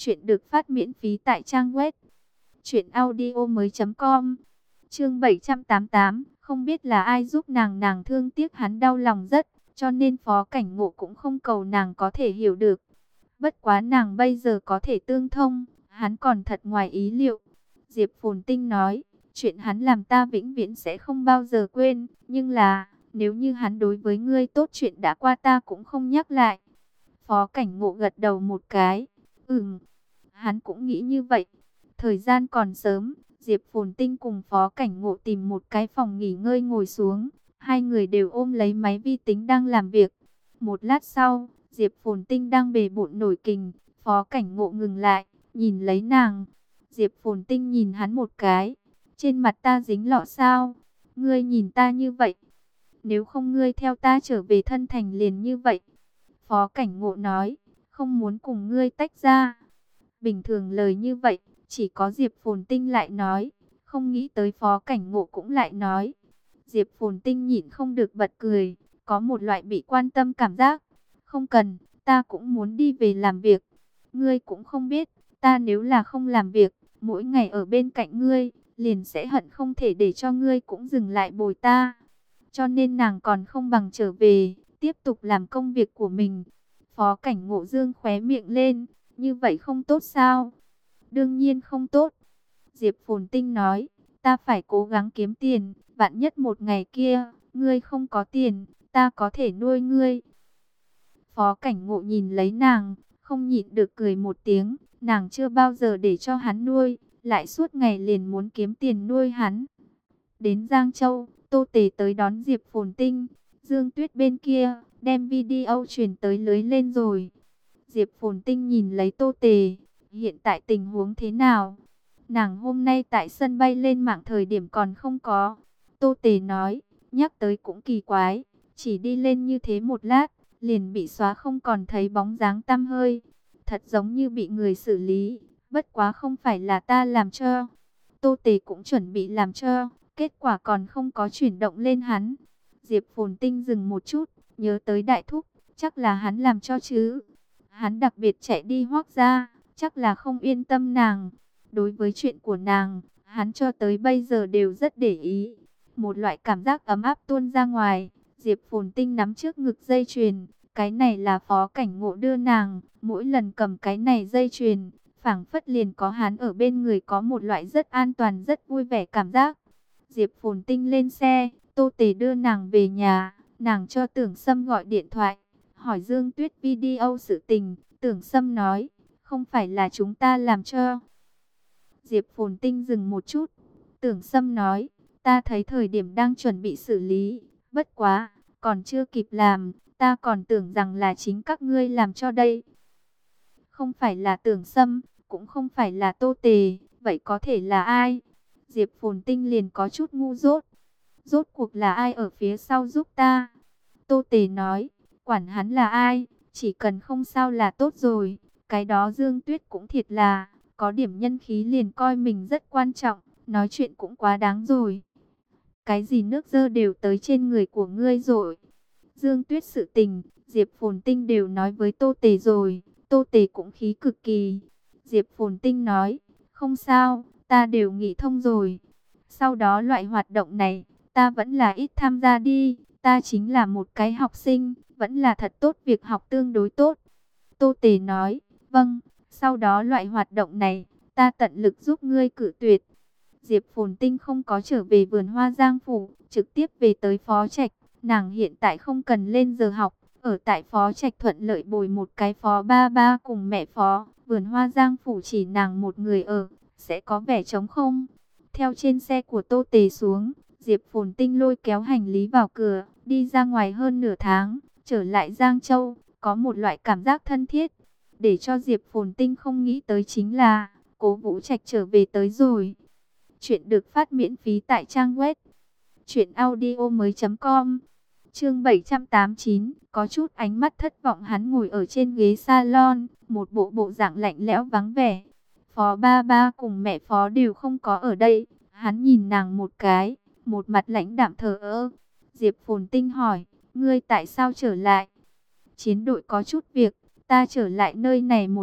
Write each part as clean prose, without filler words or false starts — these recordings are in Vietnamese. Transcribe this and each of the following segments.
Chuyện được phát miễn phí tại trang web truyệnaudiomoi.com. Chương 788, không biết là ai giúp nàng thương tiếc hắn đau lòng rất, cho nên Phó Cảnh Ngộ cũng không cầu nàng có thể hiểu được. Bất quá nàng bây giờ có thể tương thông, hắn còn thật ngoài ý liệu. Diệp Phồn Tinh nói, chuyện hắn làm ta vĩnh viễn sẽ không bao giờ quên, nhưng là, nếu như hắn đối với ngươi tốt chuyện đã qua ta cũng không nhắc lại. Phó Cảnh Ngộ gật đầu một cái, hắn cũng nghĩ như vậy. Thời gian còn sớm, Diệp Phồn Tinh cùng Phó Cảnh Ngộ tìm một cái phòng nghỉ ngơi ngồi xuống. Hai người đều ôm lấy máy vi tính đang làm việc. Một lát sau, Diệp Phồn Tinh đang bề bộn nổi kình. Phó Cảnh Ngộ ngừng lại, nhìn lấy nàng. Diệp Phồn Tinh nhìn hắn một cái. Trên mặt ta dính lọ sao? Ngươi nhìn ta như vậy. Nếu không ngươi theo ta trở về thân thành liền như vậy. Phó Cảnh Ngộ nói, không muốn cùng ngươi tách ra. Bình thường lời như vậy, chỉ có Diệp Phồn Tinh lại nói. Không nghĩ tới Phó Cảnh Ngộ cũng lại nói. Diệp Phồn Tinh nhịn không được bật cười, có một loại bị quan tâm cảm giác. Không cần, ta cũng muốn đi về làm việc. Ngươi cũng không biết, ta nếu là không làm việc, mỗi ngày ở bên cạnh ngươi, liền sẽ hận không thể để cho ngươi cũng dừng lại bồi ta. Cho nên nàng còn không bằng trở về, tiếp tục làm công việc của mình. Phó Cảnh Ngộ dương khóe miệng lên, như vậy không tốt sao? Đương nhiên không tốt. Diệp Phồn Tinh nói, ta phải cố gắng kiếm tiền, vạn nhất một ngày kia, ngươi không có tiền, ta có thể nuôi ngươi. Phó Cảnh Ngộ nhìn lấy nàng, không nhịn được cười một tiếng, nàng chưa bao giờ để cho hắn nuôi, lại suốt ngày liền muốn kiếm tiền nuôi hắn. Đến Giang Châu, Tô Tề tới đón Diệp Phồn Tinh, Dương Tuyết bên kia, đem video truyền tới lưới lên rồi. Diệp Phồn Tinh nhìn lấy Tô Tề, hiện tại tình huống thế nào? Nàng hôm nay tại sân bay lên mạng thời điểm còn không có. Tô Tề nói, nhắc tới cũng kỳ quái, chỉ đi lên như thế một lát, liền bị xóa không còn thấy bóng dáng tăm hơi. Thật giống như bị người xử lý, bất quá không phải là ta làm cho. Tô Tề cũng chuẩn bị làm cho, kết quả còn không có chuyển động lên hắn. Diệp Phồn Tinh dừng một chút, nhớ tới Đại Thúc, chắc là hắn làm cho chứ. Hắn đặc biệt chạy đi Hoác gia, chắc là không yên tâm nàng. Đối với chuyện của nàng, hắn cho tới bây giờ đều rất để ý. Một loại cảm giác ấm áp tuôn ra ngoài. Diệp Phồn Tinh nắm trước ngực dây chuyền. Cái này là Phó Cảnh Ngộ đưa nàng. Mỗi lần cầm cái này dây chuyền, phảng phất liền có hắn ở bên người, có một loại rất an toàn, rất vui vẻ cảm giác. Diệp Phồn Tinh lên xe, Tô Tề đưa nàng về nhà. Nàng cho Tưởng Sâm gọi điện thoại, hỏi Dương Tuyết video sự tình. Tưởng Sâm nói, không phải là chúng ta làm cho. Diệp Phồn Tinh dừng một chút. Tưởng Sâm nói, ta thấy thời điểm đang chuẩn bị xử lý, bất quá, còn chưa kịp làm, ta còn tưởng rằng là chính các ngươi làm cho đây. Không phải là Tưởng Sâm, cũng không phải là Tô Tề, vậy có thể là ai? Diệp Phồn Tinh liền có chút ngu dốt. Rốt cuộc là ai ở phía sau giúp ta? Tô Tề nói, quản hắn là ai, chỉ cần không sao là tốt rồi. Cái đó Dương Tuyết cũng thiệt là, có điểm nhân khí liền coi mình rất quan trọng, nói chuyện cũng quá đáng rồi. Cái gì nước dơ đều tới trên người của ngươi rồi. Dương Tuyết sự tình, Diệp Phồn Tinh đều nói với Tô Tề rồi, Tô Tề cũng khí cực kỳ. Diệp Phồn Tinh nói, không sao, ta đều nghĩ thông rồi. Sau đó loại hoạt động này, ta vẫn là ít tham gia đi, ta chính là một cái học sinh, vẫn là thật tốt, việc học tương đối tốt. Tô Tề nói, vâng, sau đó loại hoạt động này, ta tận lực giúp ngươi cự tuyệt. Diệp Phồn Tinh không có trở về vườn hoa Giang Phủ, trực tiếp về tới Phó Trạch. Nàng hiện tại không cần lên giờ học, ở tại Phó Trạch thuận lợi bồi một cái phó ba ba cùng mẹ phó. Vườn hoa Giang Phủ chỉ nàng một người ở, sẽ có vẻ trống không. Theo trên xe của Tô Tề xuống, Diệp Phồn Tinh lôi kéo hành lý vào cửa, đi ra ngoài hơn nửa tháng, trở lại Giang Châu, có một loại cảm giác thân thiết. Để cho Diệp Phồn Tinh không nghĩ tới chính là, Cố Vũ Trạch trở về tới rồi. Chuyện được phát miễn phí tại trang web truyệnaudiomoi.com. Chương 789, có chút ánh mắt thất vọng, hắn ngồi ở trên ghế salon, một bộ dạng lạnh lẽo vắng vẻ. Phó ba ba cùng mẹ phó đều không có ở đây, hắn nhìn nàng một cái, một mặt lãnh đạm thờ ơ. Diệp Phồn Tinh hỏi, ngươi tại sao trở lại? Chiến đội có chút việc, ta trở lại nơi này một chút,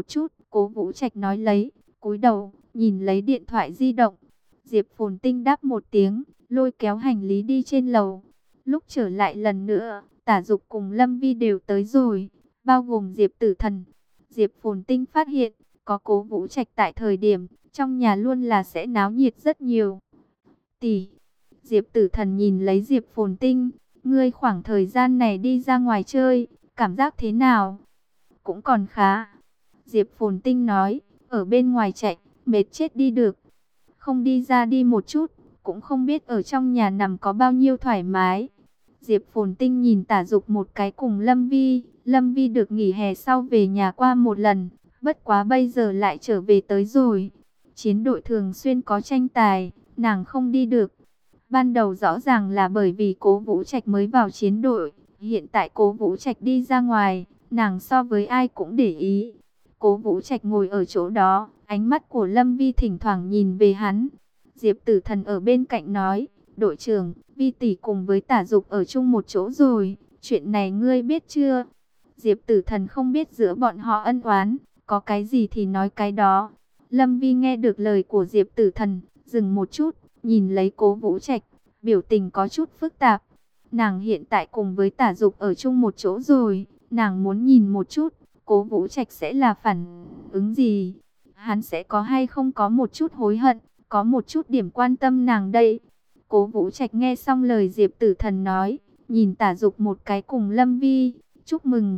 Cố Vũ Trạch nói lấy, cúi đầu, nhìn lấy điện thoại di động. Diệp Phồn Tinh đáp một tiếng, lôi kéo hành lý đi trên lầu. Lúc trở lại lần nữa, Tả Dục cùng Lâm Vi đều tới rồi, bao gồm Diệp Tử Thần. Diệp Phồn Tinh phát hiện, có Cố Vũ Trạch tại thời điểm, trong nhà luôn là sẽ náo nhiệt rất nhiều. Tỷ, Diệp Tử Thần nhìn lấy Diệp Phồn Tinh, ngươi khoảng thời gian này đi ra ngoài chơi, cảm giác thế nào? Cũng còn khá. Diệp Phồn Tinh nói, ở bên ngoài chạy, mệt chết đi được. Không đi ra đi một chút, cũng không biết ở trong nhà nằm có bao nhiêu thoải mái. Diệp Phồn Tinh nhìn Tả Dục một cái cùng Lâm Vi. Lâm Vi được nghỉ hè sau về nhà qua một lần, bất quá bây giờ lại trở về tới rồi. Chiến đội thường xuyên có tranh tài, nàng không đi được. Ban đầu rõ ràng là bởi vì Cố Vũ Trạch mới vào chiến đội, hiện tại Cố Vũ Trạch đi ra ngoài, nàng so với ai cũng để ý. Cố Vũ Trạch ngồi ở chỗ đó, ánh mắt của Lâm Vi thỉnh thoảng nhìn về hắn. Diệp Tử Thần ở bên cạnh nói, đội trưởng, Vi tỷ cùng với Tả Dục ở chung một chỗ rồi, chuyện này ngươi biết chưa? Diệp Tử Thần không biết giữa bọn họ ân oán, có cái gì thì nói cái đó. Lâm Vi nghe được lời của Diệp Tử Thần, dừng một chút, nhìn lấy Cố Vũ Trạch, biểu tình có chút phức tạp. Nàng hiện tại cùng với Tả Dục ở chung một chỗ rồi, nàng muốn nhìn một chút, Cố Vũ Trạch sẽ là phản ứng gì? Hắn sẽ có hay không có một chút hối hận, có một chút điểm quan tâm nàng đây? Cố Vũ Trạch nghe xong lời Diệp Tử Thần nói, nhìn Tả Dục một cái cùng Lâm Vi, chúc mừng.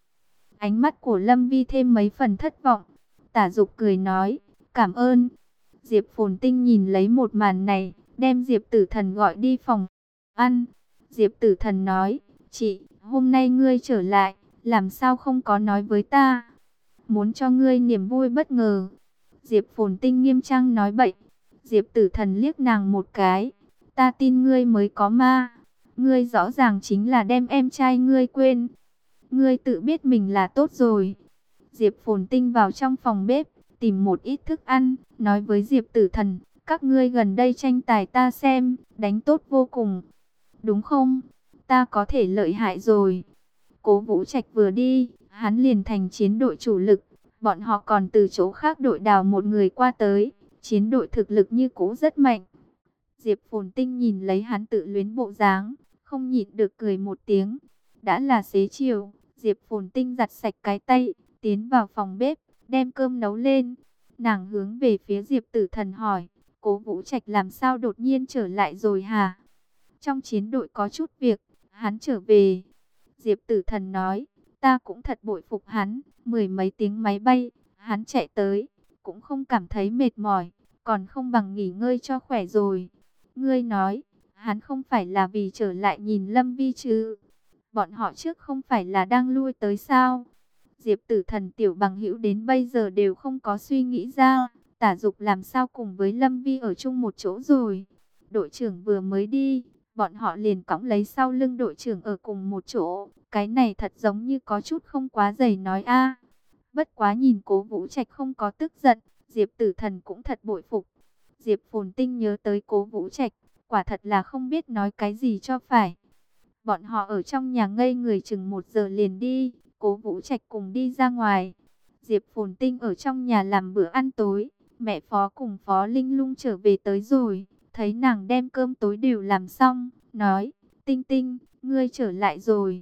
Ánh mắt của Lâm Vi thêm mấy phần thất vọng. Tả Dục cười nói, cảm ơn. Diệp Phồn Tinh nhìn lấy một màn này, đem Diệp Tử Thần gọi đi phòng ăn. Diệp Tử Thần nói, chị, hôm nay ngươi trở lại, làm sao không có nói với ta? Muốn cho ngươi niềm vui bất ngờ. Diệp Phồn Tinh nghiêm trang nói bậy. Diệp Tử Thần liếc nàng một cái, ta tin ngươi mới có ma. Ngươi rõ ràng chính là đem em trai ngươi quên. Ngươi tự biết mình là tốt rồi. Diệp Phồn Tinh vào trong phòng bếp, tìm một ít thức ăn, nói với Diệp Tử Thần, các ngươi gần đây tranh tài ta xem, đánh tốt vô cùng. Đúng không? Ta có thể lợi hại rồi. Cố Vũ Trạch vừa đi, hắn liền thành chiến đội chủ lực. Bọn họ còn từ chỗ khác đội đào một người qua tới. Chiến đội thực lực như cũ rất mạnh. Diệp Phồn Tinh nhìn lấy hắn tự luyến bộ dáng, không nhịn được cười một tiếng. Đã là xế chiều, Diệp Phồn Tinh giặt sạch cái tay, tiến vào phòng bếp, đem cơm nấu lên. Nàng hướng về phía Diệp Tử Thần hỏi, Cố Vũ Trạch làm sao đột nhiên trở lại rồi hả? Trong chiến đội có chút việc, hắn trở về. Diệp Tử Thần nói, ta cũng thật bội phục hắn, 10 mấy tiếng máy bay, hắn chạy tới, cũng không cảm thấy mệt mỏi, còn không bằng nghỉ ngơi cho khỏe rồi. Ngươi nói, hắn không phải là vì trở lại nhìn Lâm Vi chứ? Bọn họ trước không phải là đang lui tới sao? Diệp Tử Thần tiểu bằng hữu đến bây giờ đều không có suy nghĩ ra, Tả Dục làm sao cùng với Lâm Vi ở chung một chỗ rồi. Đội trưởng vừa mới đi, bọn họ liền cõng lấy sau lưng đội trưởng ở cùng một chỗ. Cái này thật giống như có chút không quá dày nói a. Bất quá nhìn Cố Vũ Trạch không có tức giận, Diệp Tử Thần cũng thật bội phục. Diệp Phồn Tinh nhớ tới Cố Vũ Trạch, quả thật là không biết nói cái gì cho phải. Bọn họ ở trong nhà ngây người chừng 1 giờ liền đi, Cố Vũ Trạch cùng đi ra ngoài. Diệp Phồn Tinh ở trong nhà làm bữa ăn tối, mẹ Phó cùng Phó Linh Lung trở về tới rồi, thấy nàng đem cơm tối đều làm xong, nói, Tinh Tinh, ngươi trở lại rồi.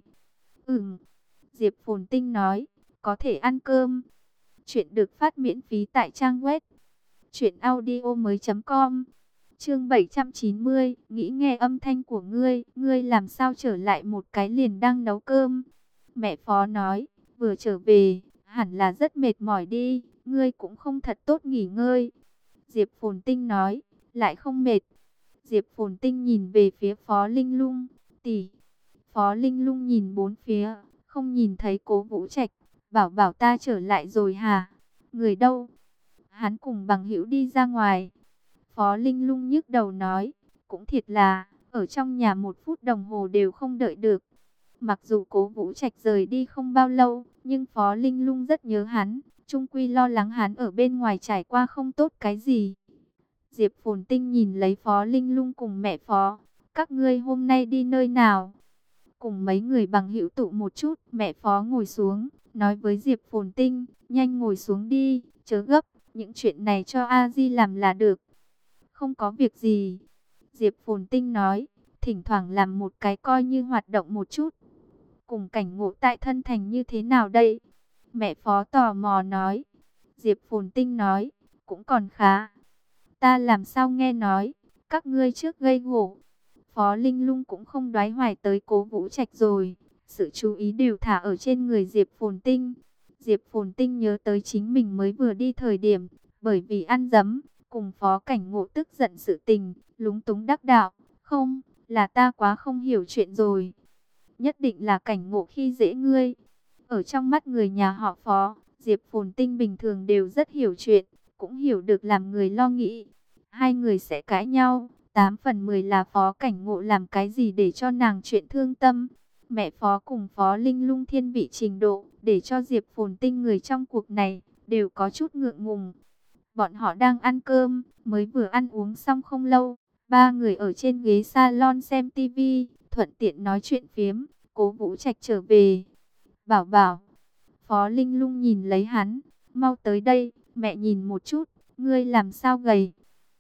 Diệp Phồn Tinh nói, có thể ăn cơm. Chuyện được phát miễn phí tại trang web truyệnaudiomoi.com. Chương 790, nghĩ nghe âm thanh của ngươi làm sao trở lại một cái liền đang nấu cơm. Mẹ Phó nói, vừa trở về, hẳn là rất mệt mỏi đi, ngươi cũng không thật tốt nghỉ ngơi. Diệp Phồn Tinh nói, lại không mệt. Diệp Phồn Tinh nhìn về phía Phó Linh Lung, tỷ. Phó Linh Lung nhìn bốn phía, không nhìn thấy Cố Vũ Trạch, bảo ta trở lại rồi hả? Người đâu? Hắn cùng bằng hữu đi ra ngoài. Phó Linh Lung nhức đầu nói, cũng thiệt là, ở trong nhà 1 phút đồng hồ đều không đợi được. Mặc dù Cố Vũ Trạch rời đi không bao lâu, nhưng Phó Linh Lung rất nhớ hắn, chung quy lo lắng hắn ở bên ngoài trải qua không tốt cái gì. Diệp Phồn Tinh nhìn lấy Phó Linh Lung cùng mẹ Phó, các ngươi hôm nay đi nơi nào? Cùng mấy người bằng hữu tụ một chút, mẹ Phó ngồi xuống, nói với Diệp Phồn Tinh, nhanh ngồi xuống đi, chớ gấp, những chuyện này cho A Di làm là được. Không có việc gì, Diệp Phồn Tinh nói, thỉnh thoảng làm một cái coi như hoạt động một chút. Cùng cảnh ngộ tại thân thành như thế nào đây? Mẹ Phó tò mò nói. Diệp Phồn Tinh nói, cũng còn khá. Ta làm sao nghe nói, các ngươi trước gây gổ. Phó Linh Lung cũng không đoái hoài tới Cố Vũ Trạch rồi. Sự chú ý đều thả ở trên người Diệp Phồn Tinh. Diệp Phồn Tinh nhớ tới chính mình mới vừa đi thời điểm, bởi vì ăn dấm, cùng Phó Cảnh Ngộ tức giận sự tình, lúng túng đắc đạo. Không, là ta quá không hiểu chuyện rồi. Nhất định là Cảnh Ngộ khi dễ ngươi. Ở trong mắt người nhà họ Phó, Diệp Phồn Tinh bình thường đều rất hiểu chuyện, cũng hiểu được làm người lo nghĩ. Hai người sẽ cãi nhau, 8 phần 10 là Phó Cảnh Ngộ làm cái gì để cho nàng chuyện thương tâm. Mẹ Phó cùng Phó Linh Lung thiên vị trình độ, để cho Diệp Phồn Tinh người trong cuộc này, đều có chút ngượng ngùng. Bọn họ đang ăn cơm, mới vừa ăn uống xong không lâu. Ba người ở trên ghế salon xem tivi, thuận tiện nói chuyện phiếm. Cố Vũ Trạch trở về. Bảo bảo. Phó Linh Lung nhìn lấy hắn. Mau tới đây, mẹ nhìn một chút. Ngươi làm sao gầy?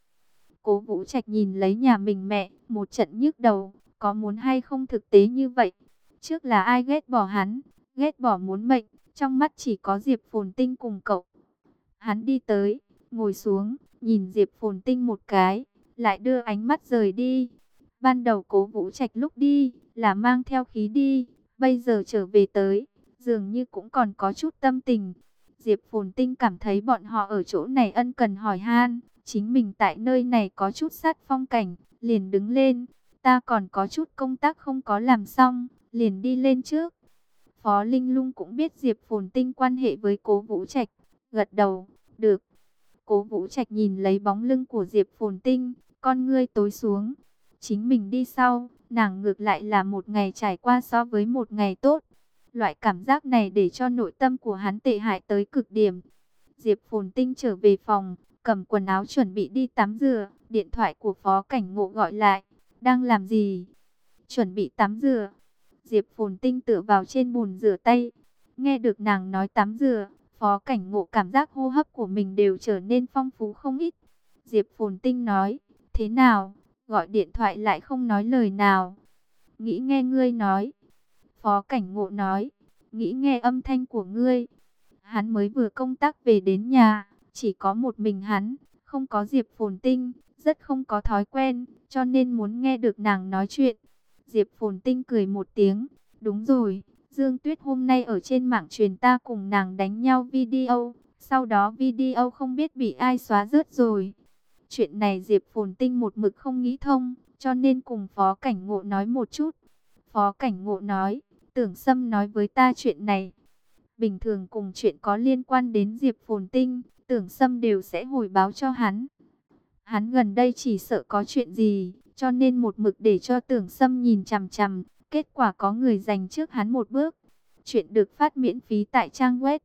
Cố Vũ Trạch nhìn lấy nhà mình mẹ, một trận nhức đầu. Có muốn hay không thực tế như vậy? Trước là ai ghét bỏ hắn? Ghét bỏ muốn mệnh. Trong mắt chỉ có Diệp Phồn Tinh cùng cậu. Hắn đi tới, ngồi xuống, nhìn Diệp Phồn Tinh một cái, lại đưa ánh mắt rời đi. Ban đầu Cố Vũ Trạch lúc đi, là mang theo khí đi, bây giờ trở về tới, dường như cũng còn có chút tâm tình. Diệp Phồn Tinh cảm thấy bọn họ ở chỗ này ân cần hỏi han, chính mình tại nơi này có chút sát phong cảnh, liền đứng lên. Ta còn có chút công tác không có làm xong, liền đi lên trước. Phó Linh Lung cũng biết Diệp Phồn Tinh quan hệ với Cố Vũ Trạch, gật đầu, được. Cố Vũ Trạch nhìn lấy bóng lưng của Diệp Phồn Tinh, con ngươi tối xuống. Chính mình đi sau, nàng ngược lại là một ngày trải qua so với một ngày tốt. Loại cảm giác này để cho nội tâm của hắn tệ hại tới cực điểm. Diệp Phồn Tinh trở về phòng, cầm quần áo chuẩn bị đi tắm rửa. Điện thoại của Phó Cảnh Ngộ gọi lại. Đang làm gì? Chuẩn bị tắm rửa. Diệp Phồn Tinh tựa vào trên bồn rửa tay. Nghe được nàng nói tắm rửa, Phó Cảnh Ngộ cảm giác hô hấp của mình đều trở nên phong phú không ít. Diệp Phồn Tinh nói, thế nào? Gọi điện thoại lại không nói lời nào. Nghĩ nghe ngươi nói. Phó Cảnh Ngộ nói, nghĩ nghe âm thanh của ngươi. Hắn mới vừa công tác về đến nhà, chỉ có một mình hắn, không có Diệp Phồn Tinh, rất không có thói quen, cho nên muốn nghe được nàng nói chuyện. Diệp Phồn Tinh cười một tiếng, đúng rồi, Dương Tuyết hôm nay ở trên mạng truyền ta cùng nàng đánh nhau video, sau đó video không biết bị ai xóa rớt rồi. Chuyện này Diệp Phồn Tinh một mực không nghĩ thông, cho nên cùng Phó Cảnh Ngộ nói một chút. Phó Cảnh Ngộ nói, Tưởng Sâm nói với ta chuyện này. Bình thường cùng chuyện có liên quan đến Diệp Phồn Tinh, Tưởng Sâm đều sẽ hồi báo cho hắn. Hắn gần đây chỉ sợ có chuyện gì, cho nên một mực để cho Tưởng Sâm nhìn chằm chằm. Kết quả có người giành trước hắn một bước. Chuyện được phát miễn phí tại trang web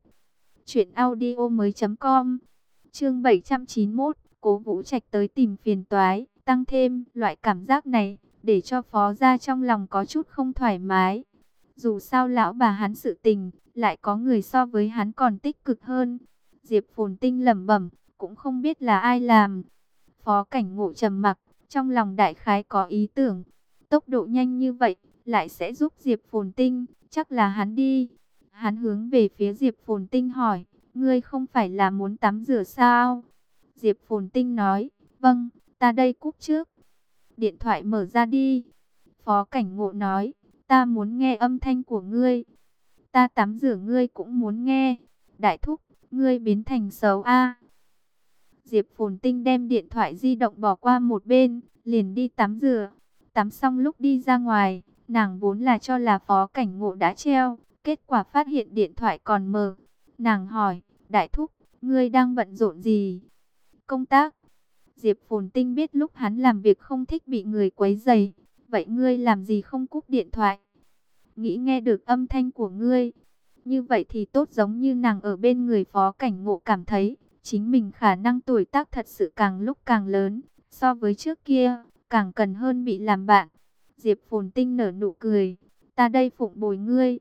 truyệnaudiomoi.com. Chương 791, Cố Vũ Trạch tới tìm phiền toái, tăng thêm loại cảm giác này, để cho Phó gia trong lòng có chút không thoải mái. Dù sao lão bà hắn sự tình, lại có người so với hắn còn tích cực hơn. Diệp Phồn Tinh lẩm bẩm, cũng không biết là ai làm. Phó Cảnh Ngộ trầm mặc, trong lòng đại khái có ý tưởng. Tốc độ nhanh như vậy, lại sẽ giúp Diệp Phồn Tinh, chắc là hắn đi. Hắn hướng về phía Diệp Phồn Tinh hỏi, ngươi không phải là muốn tắm rửa sao? Diệp Phồn Tinh nói, vâng, ta đây cúp trước. Điện thoại mở ra đi. Phó Cảnh Ngộ nói, ta muốn nghe âm thanh của ngươi. Ta tắm rửa ngươi cũng muốn nghe. Đại thúc, ngươi biến thành xấu a. Diệp Phồn Tinh đem điện thoại di động bỏ qua một bên, liền đi tắm rửa. Tắm xong lúc đi ra ngoài, nàng vốn là cho là Phó Cảnh Ngộ đã treo, kết quả phát hiện điện thoại còn mở. Nàng hỏi, đại thúc, ngươi đang bận rộn gì? Công tác. Diệp Phồn Tinh biết lúc hắn làm việc không thích bị người quấy rầy. Vậy ngươi làm gì không cúp điện thoại? Nghĩ nghe được âm thanh của ngươi. Như vậy thì tốt, giống như nàng ở bên người Phó Cảnh Ngộ cảm thấy chính mình khả năng tuổi tác thật sự càng lúc càng lớn. So với trước kia, càng cần hơn bị làm bạn. Diệp Phồn Tinh nở nụ cười. Ta đây phụng bồi ngươi.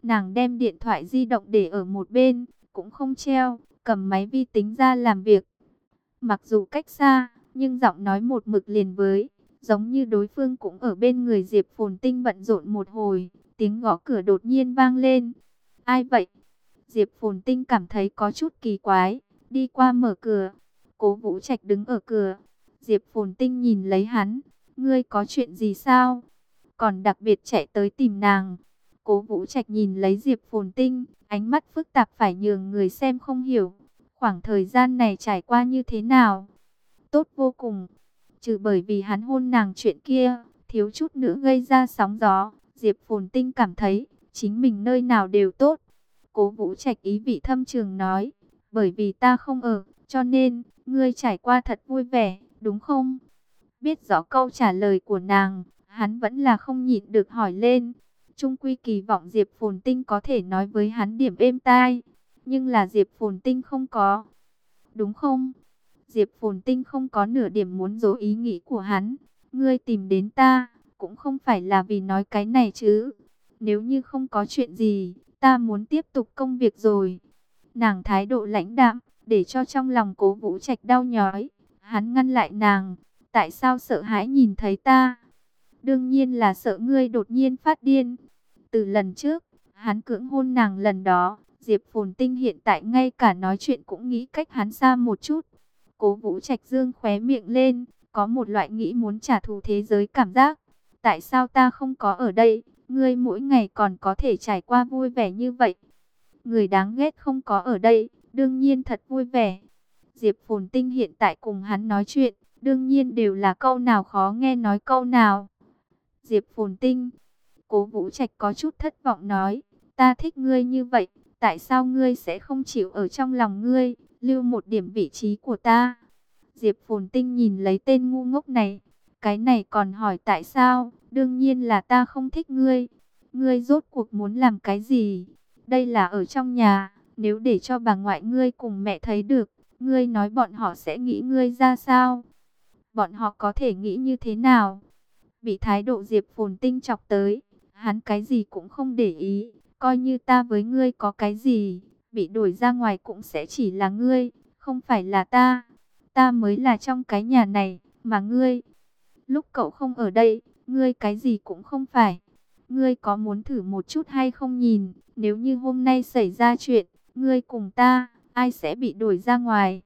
Nàng đem điện thoại di động để ở một bên, cũng không treo, cầm máy vi tính ra làm việc. Mặc dù cách xa, nhưng giọng nói một mực liền với, giống như đối phương cũng ở bên người Diệp Phồn Tinh bận rộn một hồi, tiếng gõ cửa đột nhiên vang lên. Ai vậy? Diệp Phồn Tinh cảm thấy có chút kỳ quái, đi qua mở cửa. Cố Vũ Trạch đứng ở cửa. Diệp Phồn Tinh nhìn lấy hắn, ngươi có chuyện gì sao? Còn đặc biệt chạy tới tìm nàng. Cố Vũ Trạch nhìn lấy Diệp Phồn Tinh, ánh mắt phức tạp phải nhường người xem không hiểu. Khoảng thời gian này trải qua như thế nào? Tốt vô cùng. Trừ bởi vì hắn hôn nàng chuyện kia, thiếu chút nữa gây ra sóng gió. Diệp Phồn Tinh cảm thấy, chính mình nơi nào đều tốt. Cố Vũ Trạch ý vị thâm trường nói, bởi vì ta không ở, cho nên, ngươi trải qua thật vui vẻ, đúng không? Biết rõ câu trả lời của nàng, hắn vẫn là không nhịn được hỏi lên. Trung quy kỳ vọng Diệp Phồn Tinh có thể nói với hắn điểm êm tai, nhưng là Diệp Phồn Tinh không có. Đúng không? Diệp Phồn Tinh không có nửa điểm muốn dối ý nghĩ của hắn. Ngươi tìm đến ta, cũng không phải là vì nói cái này chứ. Nếu như không có chuyện gì, ta muốn tiếp tục công việc rồi. Nàng thái độ lãnh đạm, để cho trong lòng Cố Vũ Trạch đau nhói. Hắn ngăn lại nàng. Tại sao sợ hãi nhìn thấy ta? Đương nhiên là sợ ngươi đột nhiên phát điên. Từ lần trước, hắn cưỡng hôn nàng lần đó, Diệp Phồn Tinh hiện tại ngay cả nói chuyện cũng nghĩ cách hắn xa một chút. Cố Vũ Trạch dương khóe miệng lên, có một loại nghĩ muốn trả thù thế giới cảm giác. Tại sao ta không có ở đây, ngươi mỗi ngày còn có thể trải qua vui vẻ như vậy? Người đáng ghét không có ở đây, đương nhiên thật vui vẻ. Diệp Phồn Tinh hiện tại cùng hắn nói chuyện, đương nhiên đều là câu nào khó nghe nói câu nào. Diệp Phồn Tinh, Cố Vũ Trạch có chút thất vọng nói, ta thích ngươi như vậy, tại sao ngươi sẽ không chịu ở trong lòng ngươi, lưu một điểm vị trí của ta? Diệp Phồn Tinh nhìn lấy tên ngu ngốc này, cái này còn hỏi tại sao? Đương nhiên là ta không thích ngươi. Ngươi rốt cuộc muốn làm cái gì? Đây là ở trong nhà, nếu để cho bà ngoại ngươi cùng mẹ thấy được, ngươi nói bọn họ sẽ nghĩ ngươi ra sao? Bọn họ có thể nghĩ như thế nào? Bị thái độ Diệp Phồn Tinh chọc tới, hắn cái gì cũng không để ý, coi như ta với ngươi có cái gì, bị đuổi ra ngoài cũng sẽ chỉ là ngươi, không phải là ta. Ta mới là trong cái nhà này, mà ngươi, lúc cậu không ở đây, ngươi cái gì cũng không phải. Ngươi có muốn thử một chút hay không nhìn, nếu như hôm nay xảy ra chuyện, ngươi cùng ta, ai sẽ bị đuổi ra ngoài?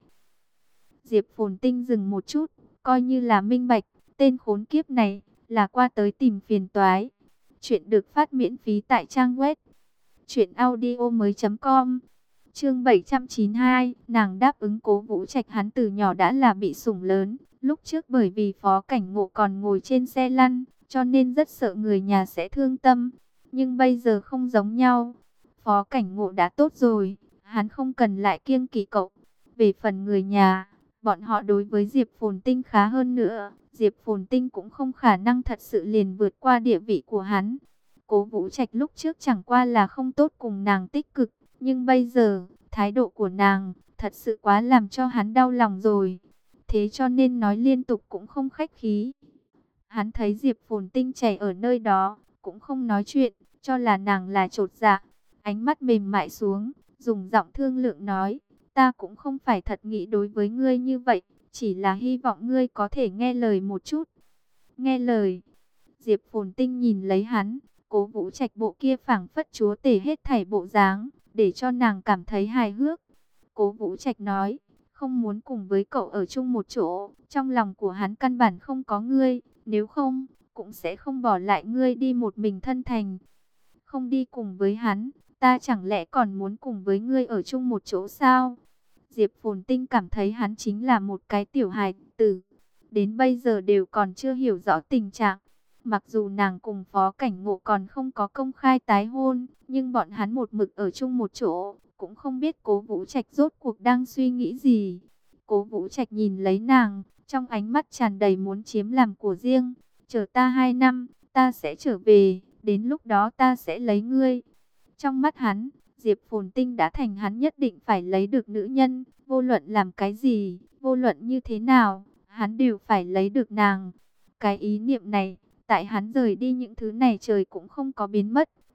Diệp Phồn Tinh dừng một chút, coi như là minh bạch, tên khốn kiếp này, là qua tới tìm phiền toái. Chuyện được phát miễn phí tại trang web truyệnaudiomoi.com. Chương 792, nàng đáp ứng Cố Vũ Trạch, hắn từ nhỏ đã là bị sủng lớn, lúc trước bởi vì Phó Cảnh Ngộ còn ngồi trên xe lăn, cho nên rất sợ người nhà sẽ thương tâm, nhưng bây giờ không giống nhau. Phó Cảnh Ngộ đã tốt rồi, hắn không cần lại kiêng kỵ cậu. Về phần người nhà, bọn họ đối với Diệp Phồn Tinh khá hơn nữa, Diệp Phồn Tinh cũng không khả năng thật sự liền vượt qua địa vị của hắn. Cố Vũ Trạch lúc trước chẳng qua là không tốt cùng nàng tích cực, nhưng bây giờ, thái độ của nàng thật sự quá làm cho hắn đau lòng rồi. Thế cho nên nói liên tục cũng không khách khí. Hắn thấy Diệp Phồn Tinh chảy ở nơi đó, cũng không nói chuyện, cho là nàng là chột dạ. Ánh mắt mềm mại xuống, dùng giọng thương lượng nói, ta cũng không phải thật nghĩ đối với ngươi như vậy, chỉ là hy vọng ngươi có thể nghe lời một chút. Nghe lời. Diệp Phồn Tinh nhìn lấy hắn, Cố Vũ Trạch bộ kia phảng phất chúa tể hết thảy bộ dáng, để cho nàng cảm thấy hài hước. Cố Vũ Trạch nói, không muốn cùng với cậu ở chung một chỗ, trong lòng của hắn căn bản không có ngươi, nếu không, cũng sẽ không bỏ lại ngươi đi một mình thân thành. Không đi cùng với hắn, ta chẳng lẽ còn muốn cùng với ngươi ở chung một chỗ sao? Diệp Phồn Tinh cảm thấy hắn chính là một cái tiểu hài tử, đến bây giờ đều còn chưa hiểu rõ tình trạng. Mặc dù nàng cùng Phó Cảnh Ngộ còn không có công khai tái hôn, nhưng bọn hắn một mực ở chung một chỗ, cũng không biết Cố Vũ Trạch rốt cuộc đang suy nghĩ gì. Cố Vũ Trạch nhìn lấy nàng, trong ánh mắt tràn đầy muốn chiếm làm của riêng. Chờ ta 2 năm, ta sẽ trở về, đến lúc đó ta sẽ lấy ngươi. Trong mắt hắn, Diệp Phồn Tinh đã thành hắn nhất định phải lấy được nữ nhân, vô luận làm cái gì, vô luận như thế nào, hắn đều phải lấy được nàng. Cái ý niệm này, tại hắn rời đi những thứ này trời cũng không có biến mất,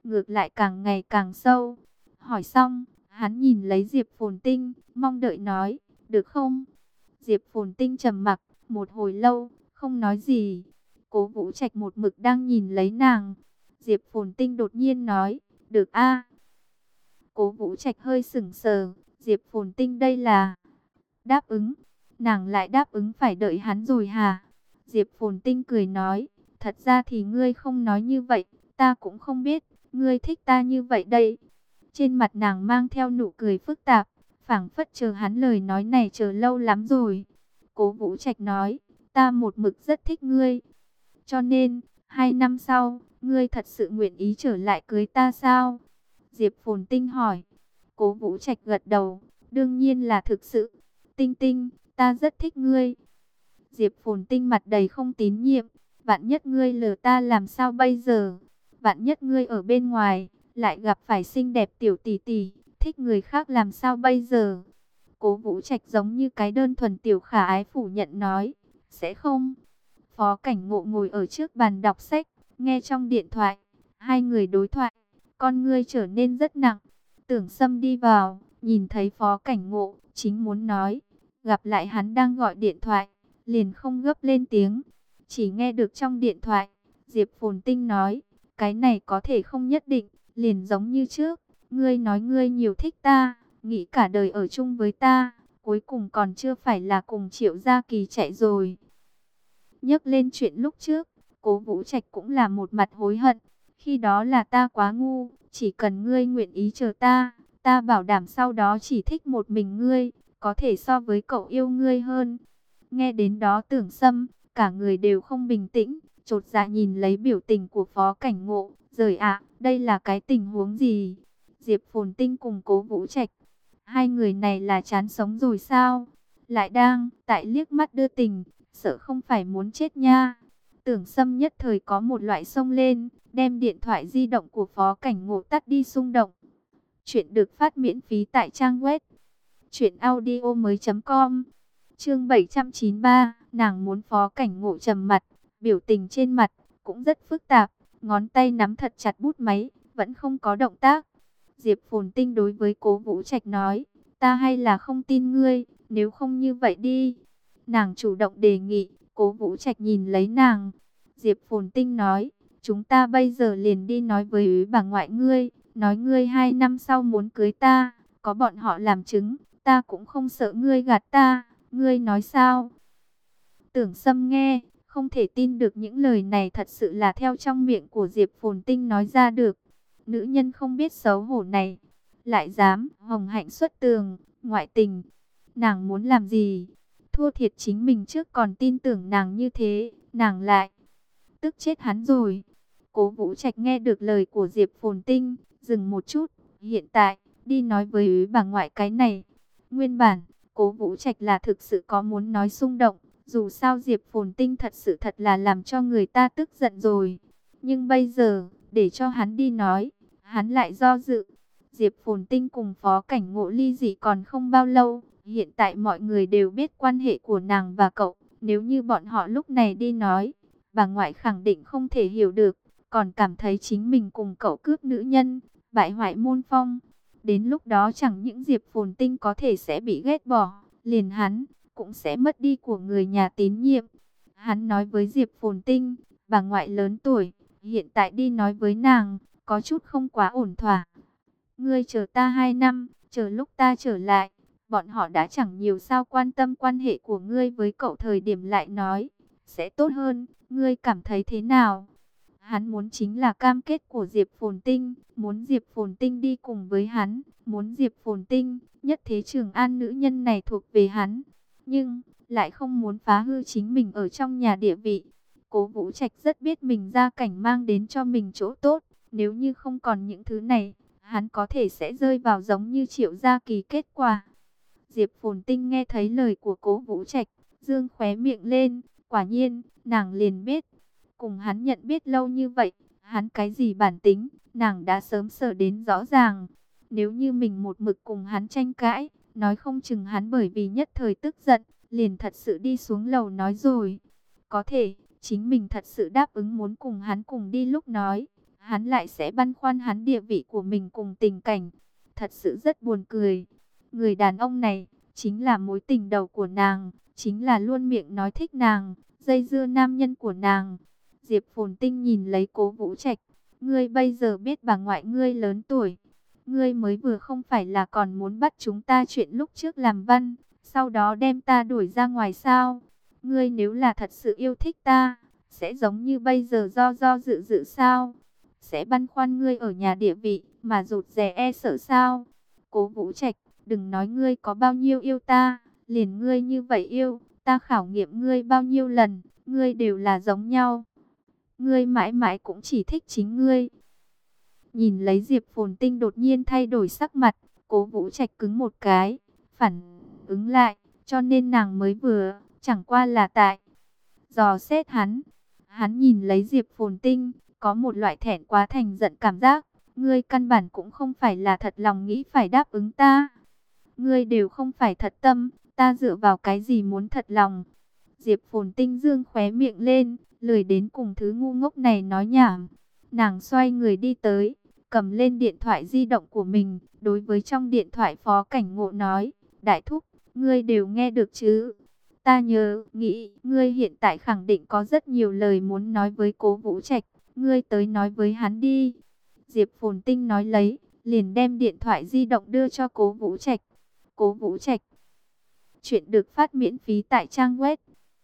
ngược lại càng ngày càng sâu. Hỏi xong, hắn nhìn lấy Diệp Phồn Tinh, mong đợi nói, được không? Diệp Phồn Tinh trầm mặc, một hồi lâu, không nói gì. Cố Vũ Trạch một mực đang nhìn lấy nàng. Diệp Phồn Tinh đột nhiên nói, được a. Cố Vũ Trạch hơi sững sờ, Diệp Phồn Tinh đây là đáp ứng, nàng lại đáp ứng phải đợi hắn rồi hả? Diệp Phồn Tinh cười nói, thật ra thì ngươi không nói như vậy, ta cũng không biết, ngươi thích ta như vậy đây. Trên mặt nàng mang theo nụ cười phức tạp, phảng phất chờ hắn lời nói này chờ lâu lắm rồi. Cố Vũ Trạch nói, ta một mực rất thích ngươi. Cho nên, 2 năm sau, ngươi thật sự nguyện ý trở lại cưới ta sao? Diệp Phồn Tinh hỏi. Cố Vũ Trạch gật đầu, đương nhiên là thực sự. Tinh Tinh, ta rất thích ngươi. Diệp Phồn Tinh mặt đầy không tín nhiệm. Vạn nhất ngươi lừa ta làm sao bây giờ? Vạn nhất ngươi ở bên ngoài, lại gặp phải xinh đẹp tiểu tỷ tỷ, thích người khác làm sao bây giờ? Cố Vũ Trạch giống như cái đơn thuần tiểu khả ái phủ nhận nói, sẽ không. Phó Cảnh Ngộ ngồi ở trước bàn đọc sách, nghe trong điện thoại, hai người đối thoại, con ngươi trở nên rất nặng. Tưởng Sâm đi vào, nhìn thấy Phó Cảnh Ngộ, chính muốn nói, gặp lại hắn đang gọi điện thoại, liền không gấp lên tiếng, chỉ nghe được trong điện thoại, Diệp Phồn Tinh nói, cái này có thể không nhất định, liền giống như trước, ngươi nói ngươi nhiều thích ta, nghĩ cả đời ở chung với ta, cuối cùng còn chưa phải là cùng Triệu Gia Kỳ chạy rồi. Nhắc lên chuyện lúc trước, Cố Vũ Trạch cũng là một mặt hối hận, khi đó là ta quá ngu, chỉ cần ngươi nguyện ý chờ ta, ta bảo đảm sau đó chỉ thích một mình ngươi, có thể so với cậu yêu ngươi hơn. Nghe đến đó Tưởng Sâm, cả người đều không bình tĩnh, chột dạ nhìn lấy biểu tình của Phó Cảnh Ngộ, rời ạ, đây là cái tình huống gì? Diệp Phồn Tinh cùng Cố Vũ Trạch, hai người này là chán sống rồi sao? Lại đang tại liếc mắt đưa tình, sợ không phải muốn chết nha. Tưởng Sâm nhất thời có một loại xông lên, đem điện thoại di động của Phó Cảnh Ngộ tắt đi xung động. Chuyện được phát miễn phí tại trang web truyệnaudiomoi.com. Chương 793, nàng muốn Phó Cảnh Ngộ trầm mặt, biểu tình trên mặt cũng rất phức tạp, ngón tay nắm thật chặt bút máy, vẫn không có động tác. Diệp Phồn Tinh đối với Cố Vũ Trạch nói, ta hay là không tin ngươi, nếu không như vậy đi. Nàng chủ động đề nghị, Cố Vũ Trạch nhìn lấy nàng. Diệp Phồn Tinh nói, chúng ta bây giờ liền đi nói với bà ngoại ngươi, nói ngươi 2 năm sau muốn cưới ta, có bọn họ làm chứng, ta cũng không sợ ngươi gạt ta, ngươi nói sao? Tưởng Sâm nghe, không thể tin được những lời này thật sự là theo trong miệng của Diệp Phồn Tinh nói ra được. Nữ nhân không biết xấu hổ này, lại dám hồng hạnh xuất tường, ngoại tình. Nàng muốn làm gì? Thua thiệt chính mình trước còn tin tưởng nàng như thế, nàng lại tức chết hắn rồi. Cố Vũ Trạch nghe được lời của Diệp Phồn Tinh, dừng một chút, hiện tại, đi nói với bà ngoại cái này. Nguyên bản, Cố Vũ Trạch là thực sự có muốn nói xung động, dù sao Diệp Phồn Tinh thật là làm cho người ta tức giận rồi. Nhưng bây giờ, để cho hắn đi nói, hắn lại do dự. Diệp Phồn Tinh cùng Phó Cảnh Ngộ ly dị còn không bao lâu, hiện tại mọi người đều biết quan hệ của nàng và cậu, nếu như bọn họ lúc này đi nói, bà ngoại khẳng định không thể hiểu được, còn cảm thấy chính mình cùng cậu cướp nữ nhân, bại hoại môn phong. Đến lúc đó chẳng những Diệp Phồn Tinh có thể sẽ bị ghét bỏ, liền hắn cũng sẽ mất đi của người nhà tín nhiệm. Hắn nói với Diệp Phồn Tinh, bà ngoại lớn tuổi, hiện tại đi nói với nàng, có chút không quá ổn thỏa. Ngươi chờ ta 2 năm, chờ lúc ta trở lại, bọn họ đã chẳng nhiều sao quan tâm quan hệ của ngươi với cậu, thời điểm lại nói, sẽ tốt hơn, ngươi cảm thấy thế nào? Hắn muốn chính là cam kết của Diệp Phồn Tinh, muốn Diệp Phồn Tinh đi cùng với hắn, muốn Diệp Phồn Tinh, nhất thế Trường An nữ nhân này thuộc về hắn, nhưng lại không muốn phá hư chính mình ở trong nhà địa vị. Cố Vũ Trạch rất biết mình gia cảnh mang đến cho mình chỗ tốt, nếu như không còn những thứ này, hắn có thể sẽ rơi vào giống như Triệu Gia Kỳ kết quả. Diệp Phồn Tinh nghe thấy lời của Cố Vũ Trạch, dương khóe miệng lên, quả nhiên, nàng liền biết. Cùng hắn nhận biết lâu như vậy, hắn cái gì bản tính, nàng đã sớm sở đến rõ ràng. Nếu như mình một mực cùng hắn tranh cãi, nói không chừng hắn bởi vì nhất thời tức giận, liền thật sự đi xuống lầu nói rồi. Có thể, chính mình thật sự đáp ứng muốn cùng hắn cùng đi lúc nói, hắn lại sẽ băn khoăn hắn địa vị của mình cùng tình cảnh. Thật sự rất buồn cười. Người đàn ông này chính là mối tình đầu của nàng, chính là luôn miệng nói thích nàng, dây dưa nam nhân của nàng. Diệp Phồn Tinh nhìn lấy Cố Vũ Trạch, ngươi bây giờ biết bà ngoại ngươi lớn tuổi, ngươi mới vừa không phải là còn muốn bắt chúng ta chuyện lúc trước làm văn, sau đó đem ta đuổi ra ngoài sao? Ngươi nếu là thật sự yêu thích ta, sẽ giống như bây giờ do dự dự sao? Sẽ băn khoăn ngươi ở nhà địa vị mà rụt rè e sợ sao? Cố Vũ Trạch, đừng nói ngươi có bao nhiêu yêu ta, liền ngươi như vậy yêu, ta khảo nghiệm ngươi bao nhiêu lần, ngươi đều là giống nhau. Ngươi mãi mãi cũng chỉ thích chính ngươi. Nhìn lấy Diệp Phồn Tinh đột nhiên thay đổi sắc mặt, Cố Vũ Trạch cứng một cái, phản ứng lại, cho nên nàng mới vừa, chẳng qua là tại dò xét hắn. Hắn nhìn lấy Diệp Phồn Tinh, có một loại thẹn quá thành giận cảm giác. Ngươi căn bản cũng không phải là thật lòng nghĩ phải đáp ứng ta. Ngươi đều không phải thật tâm, ta dựa vào cái gì muốn thật lòng. Diệp Phồn Tinh dương khóe miệng lên, lười đến cùng thứ ngu ngốc này nói nhảm. Nàng xoay người đi tới, cầm lên điện thoại di động của mình, đối với trong điện thoại Phó Cảnh Ngộ nói, đại thúc, ngươi đều nghe được chứ? Ta nhớ, nghĩ, ngươi hiện tại khẳng định có rất nhiều lời muốn nói với Cố Vũ Trạch, ngươi tới nói với hắn đi. Diệp Phồn Tinh nói lấy, liền đem điện thoại di động đưa cho Cố Vũ Trạch. Cố Vũ Trạch. Chuyện được phát miễn phí tại trang web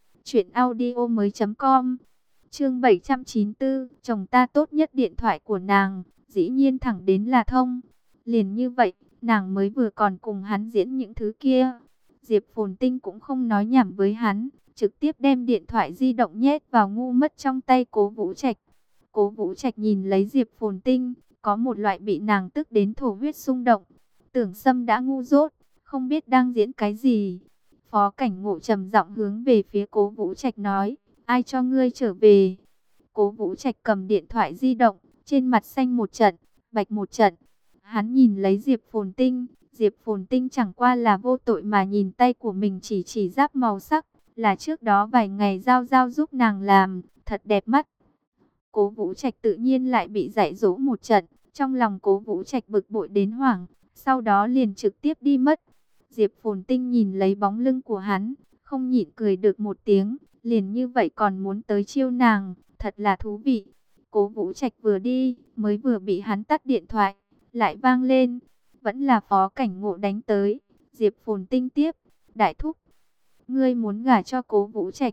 truyệnaudiomoi.com. Chương 794, chồng ta tốt nhất điện thoại của nàng, dĩ nhiên thẳng đến là thông. Liền như vậy, nàng mới vừa còn cùng hắn diễn những thứ kia. Diệp Phồn Tinh cũng không nói nhảm với hắn, trực tiếp đem điện thoại di động nhét vào ngu mất trong tay Cố Vũ Trạch. Cố Vũ Trạch nhìn lấy Diệp Phồn Tinh, có một loại bị nàng tức đến thổ huyết xung động. Tưởng Sâm đã ngu dốt, không biết đang diễn cái gì. Phó Cảnh Ngộ trầm giọng hướng về phía Cố Vũ Trạch nói, ai cho ngươi trở về? Cố Vũ Trạch cầm điện thoại di động, trên mặt xanh một trận, bạch một trận. Hắn nhìn lấy Diệp Phồn Tinh, Diệp Phồn Tinh chẳng qua là vô tội mà nhìn tay của mình chỉ giáp màu sắc, là trước đó vài ngày Giao Giao giúp nàng làm, thật đẹp mắt. Cố Vũ Trạch tự nhiên lại bị dạy dỗ một trận, trong lòng Cố Vũ Trạch bực bội đến hoảng, sau đó liền trực tiếp đi mất. Diệp Phồn Tinh nhìn lấy bóng lưng của hắn, không nhịn cười được một tiếng, liền như vậy còn muốn tới chiêu nàng, thật là thú vị. Cố Vũ Trạch vừa đi, mới vừa bị hắn tắt điện thoại, lại vang lên, vẫn là Phó Cảnh Ngộ đánh tới. Diệp Phồn Tinh tiếp, đại thúc, ngươi muốn gả cho Cố Vũ Trạch.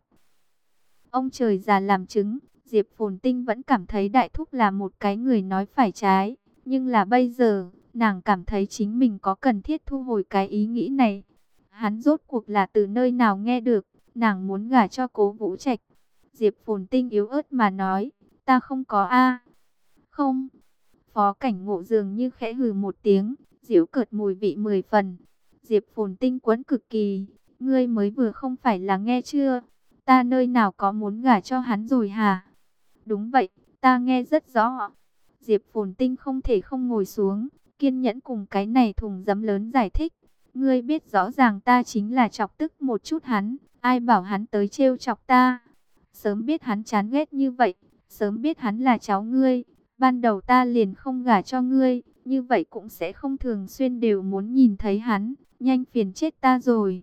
Ông trời già làm chứng, Diệp Phồn Tinh vẫn cảm thấy đại thúc là một cái người nói phải trái, nhưng là bây giờ, nàng cảm thấy chính mình có cần thiết thu hồi cái ý nghĩ này. Hắn rốt cuộc là từ nơi nào nghe được, nàng muốn gả cho Cố Vũ Trạch. Diệp Phồn Tinh yếu ớt mà nói, ta không có a. Không. Phó Cảnh Ngộ dường như khẽ hừ một tiếng, giễu cợt mùi vị 10 phần. Diệp Phồn Tinh quẫn cực kỳ, ngươi mới vừa không phải là nghe chưa? Ta nơi nào có muốn gả cho hắn rồi hả? Đúng vậy, ta nghe rất rõ. Diệp Phồn Tinh không thể không ngồi xuống, kiên nhẫn cùng cái này thùng giấm lớn giải thích. Ngươi biết rõ ràng ta chính là chọc tức một chút hắn, ai bảo hắn tới trêu chọc ta. Sớm biết hắn chán ghét như vậy, sớm biết hắn là cháu ngươi, ban đầu ta liền không gả cho ngươi, như vậy cũng sẽ không thường xuyên đều muốn nhìn thấy hắn, nhanh phiền chết ta rồi.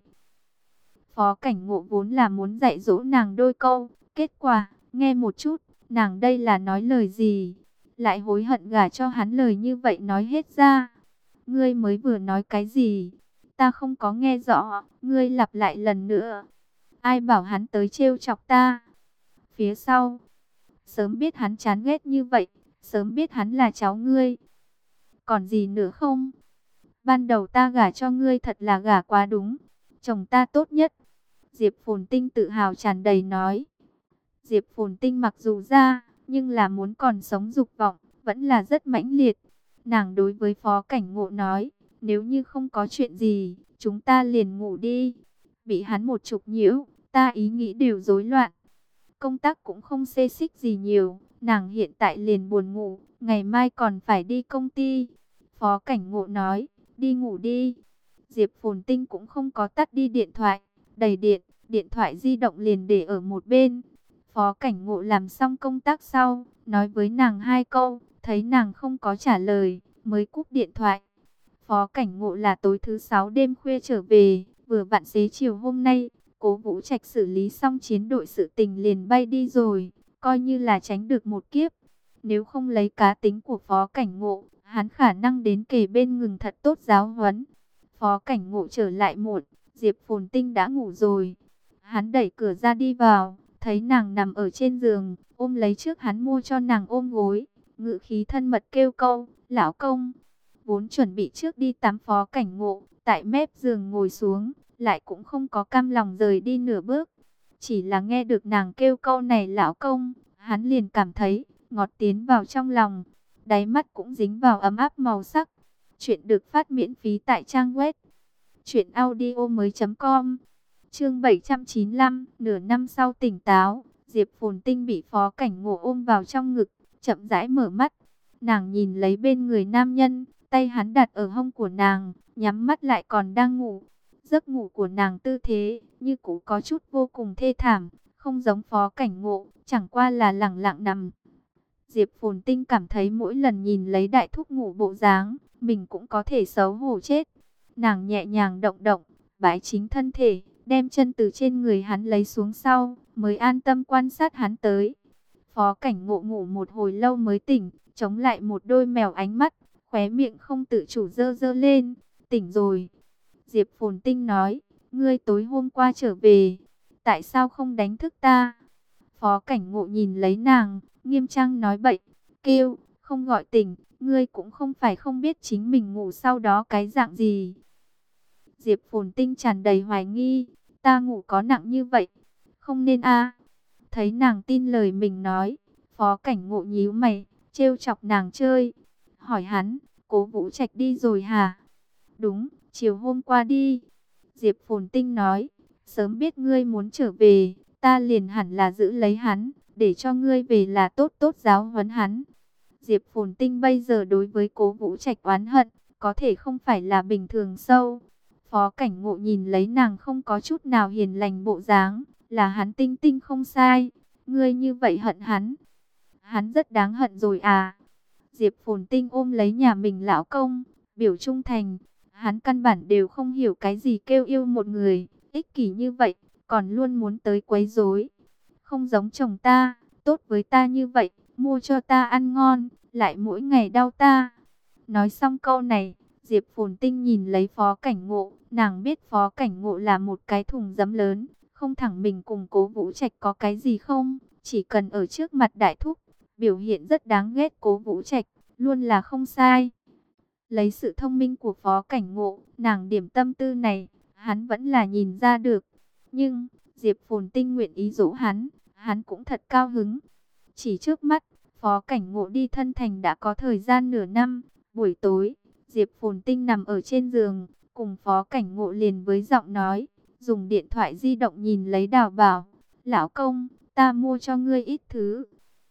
Phó Cảnh Ngộ vốn là muốn dạy dỗ nàng đôi câu, kết quả, nghe một chút, nàng đây là nói lời gì, lại hối hận gả cho hắn lời như vậy nói hết ra. Ngươi mới vừa nói cái gì? Ta không có nghe rõ, ngươi lặp lại lần nữa. Ai bảo hắn tới trêu chọc ta? Phía sau, sớm biết hắn chán ghét như vậy, sớm biết hắn là cháu ngươi. Còn gì nữa không? Ban đầu ta gả cho ngươi thật là gả quá đúng, chồng ta tốt nhất. Diệp Phồn Tinh tự hào tràn đầy nói. Diệp Phồn Tinh mặc dù ra, nhưng là muốn còn sống dục vọng, vẫn là rất mãnh liệt. Nàng đối với Phó Cảnh Ngộ nói, nếu như không có chuyện gì, chúng ta liền ngủ đi. Bị hắn một chục nhiễu, ta ý nghĩ đều rối loạn. Công tác cũng không xê xích gì nhiều, nàng hiện tại liền buồn ngủ, ngày mai còn phải đi công ty. Phó Cảnh Ngộ nói, đi ngủ đi. Diệp Phồn Tinh cũng không có tắt đi điện thoại, đầy điện, điện thoại di động liền để ở một bên. Phó Cảnh Ngộ làm xong công tác sau, nói với nàng hai câu, thấy nàng không có trả lời, mới cúp điện thoại. Phó Cảnh Ngộ là tối thứ 6 đêm khuya trở về, vừa vặn xế chiều hôm nay, Cố Vũ Trạch xử lý xong chiến đội sự tình liền bay đi rồi, coi như là tránh được một kiếp. Nếu không lấy cá tính của Phó Cảnh Ngộ, hắn khả năng đến kề bên ngừng thật tốt giáo huấn. Phó Cảnh Ngộ trở lại muộn, Diệp Phồn Tinh đã ngủ rồi. Hắn đẩy cửa ra đi vào, thấy nàng nằm ở trên giường, ôm lấy trước hắn mua cho nàng ôm gối, ngữ khí thân mật kêu câu, lão công. Vốn chuẩn bị trước đi tắm Phó Cảnh Ngộ, tại mép giường ngồi xuống, lại cũng không có cam lòng rời đi nửa bước. Chỉ là nghe được nàng kêu câu này lão công, hắn liền cảm thấy ngọt tiến vào trong lòng, đáy mắt cũng dính vào ấm áp màu sắc. Chuyện được phát miễn phí tại trang web truyệnaudiomoi.com. Chương 795, nửa năm sau tỉnh táo, Diệp Phồn Tinh bị Phó Cảnh Ngộ ôm vào trong ngực, chậm rãi mở mắt. Nàng nhìn lấy bên người nam nhân, tay hắn đặt ở hông của nàng, nhắm mắt lại còn đang ngủ. Giấc ngủ của nàng tư thế, như cũ có chút vô cùng thê thảm, không giống Phó Cảnh Ngộ, chẳng qua là lẳng lặng nằm. Diệp Phồn Tinh cảm thấy mỗi lần nhìn lấy đại thúc ngủ bộ dáng, mình cũng có thể xấu hổ chết. Nàng nhẹ nhàng động động, bái chính thân thể, đem chân từ trên người hắn lấy xuống sau, mới an tâm quan sát hắn tới. Phó Cảnh Ngộ ngủ một hồi lâu mới tỉnh, chống lại một đôi mèo ánh mắt, khóe miệng không tự chủ dơ dơ lên. Tỉnh rồi. Diệp Phồn Tinh nói, ngươi tối hôm qua trở về, tại sao không đánh thức ta? Phó Cảnh Ngộ nhìn lấy nàng, nghiêm trang nói bậy, kêu, không gọi tỉnh, ngươi cũng không phải không biết chính mình ngủ sau đó cái dạng gì. Diệp Phồn Tinh tràn đầy hoài nghi, ta ngủ có nặng như vậy, không nên a. Thấy nàng tin lời mình nói, Phó Cảnh Ngộ nhíu mày, trêu chọc nàng chơi, hỏi hắn, Cố Vũ Trạch đi rồi hả? Đúng, chiều hôm qua đi. Diệp Phồn Tinh nói, sớm biết ngươi muốn trở về, ta liền hẳn là giữ lấy hắn, để cho ngươi về là tốt tốt giáo huấn hắn. Diệp Phồn Tinh bây giờ đối với Cố Vũ Trạch oán hận, có thể không phải là bình thường sâu. Phó Cảnh Ngộ nhìn lấy nàng không có chút nào hiền lành bộ dáng, là hắn Tinh Tinh không sai. Ngươi như vậy hận hắn, hắn rất đáng hận rồi à. Diệp Phồn Tinh ôm lấy nhà mình lão công, biểu trung thành. Hắn căn bản đều không hiểu cái gì kêu yêu một người, ích kỷ như vậy, còn luôn muốn tới quấy rối. Không giống chồng ta, tốt với ta như vậy, mua cho ta ăn ngon, lại mỗi ngày đau ta. Nói xong câu này, Diệp Phồn Tinh nhìn lấy Phó Cảnh Ngộ, nàng biết Phó Cảnh Ngộ là một cái thùng giấm lớn, không thẳng mình cùng Cố Vũ Trạch có cái gì không, chỉ cần ở trước mặt đại thúc, biểu hiện rất đáng ghét Cố Vũ Trạch, luôn là không sai. Lấy sự thông minh của Phó Cảnh Ngộ, nàng điểm tâm tư này, hắn vẫn là nhìn ra được. Nhưng, Diệp Phồn Tinh nguyện ý dỗ hắn cũng thật cao hứng. Chỉ trước mắt, Phó Cảnh Ngộ đi thân thành đã có thời gian nửa năm. Buổi tối, Diệp Phồn Tinh nằm ở trên giường, cùng Phó Cảnh Ngộ liền với giọng nói, dùng điện thoại di động nhìn lấy Đào Bảo. Lão công, ta mua cho ngươi ít thứ.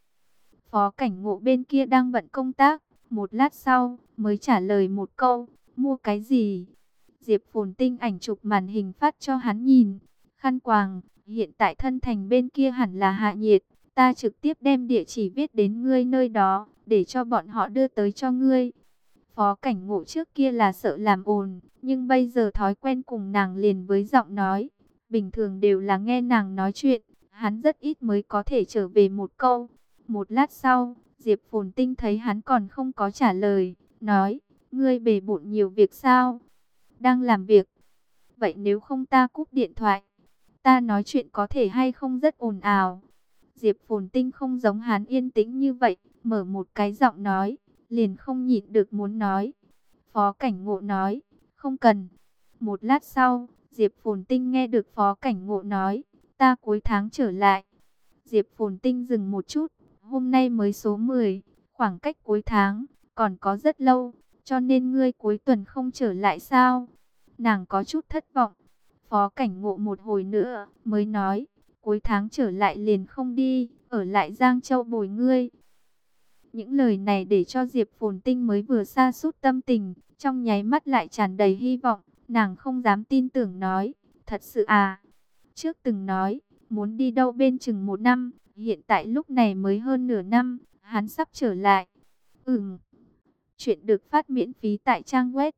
Phó Cảnh Ngộ bên kia đang bận công tác, một lát sau mới trả lời một câu, mua cái gì? Diệp Phồn Tinh ảnh chụp màn hình phát cho hắn nhìn. Khăn quàng, hiện tại thân thành bên kia hẳn là hạ nhiệt, ta trực tiếp đem địa chỉ viết đến ngươi nơi đó, để cho bọn họ đưa tới cho ngươi. Phó Cảnh Ngộ trước kia là sợ làm ồn, nhưng bây giờ thói quen cùng nàng liền với giọng nói. Bình thường đều là nghe nàng nói chuyện, hắn rất ít mới có thể trở về một câu. Một lát sau, Diệp Phồn Tinh thấy hắn còn không có trả lời, nói, ngươi bề bộn nhiều việc sao? Đang làm việc. Vậy nếu không ta cúp điện thoại, ta nói chuyện có thể hay không rất ồn ào. Diệp Phồn Tinh không giống hắn yên tĩnh như vậy, mở một cái giọng nói, liền không nhịn được muốn nói. Phó Cảnh Ngộ nói, không cần. Một lát sau, Diệp Phồn Tinh nghe được Phó Cảnh Ngộ nói, ta cuối tháng trở lại. Diệp Phồn Tinh dừng một chút, hôm nay mới số 10, khoảng cách cuối tháng, còn có rất lâu, cho nên ngươi cuối tuần không trở lại sao? Nàng có chút thất vọng. Phó Cảnh Ngộ một hồi nữa, mới nói, cuối tháng trở lại liền không đi, ở lại Giang Châu bồi ngươi. Những lời này để cho Diệp Phồn Tinh mới vừa sa sút tâm tình, trong nháy mắt lại tràn đầy hy vọng, nàng không dám tin tưởng nói, thật sự à? Trước từng nói, muốn đi đâu bên chừng 1 năm, hiện tại lúc này mới hơn nửa năm, hắn sắp trở lại. Chuyện được phát miễn phí tại trang web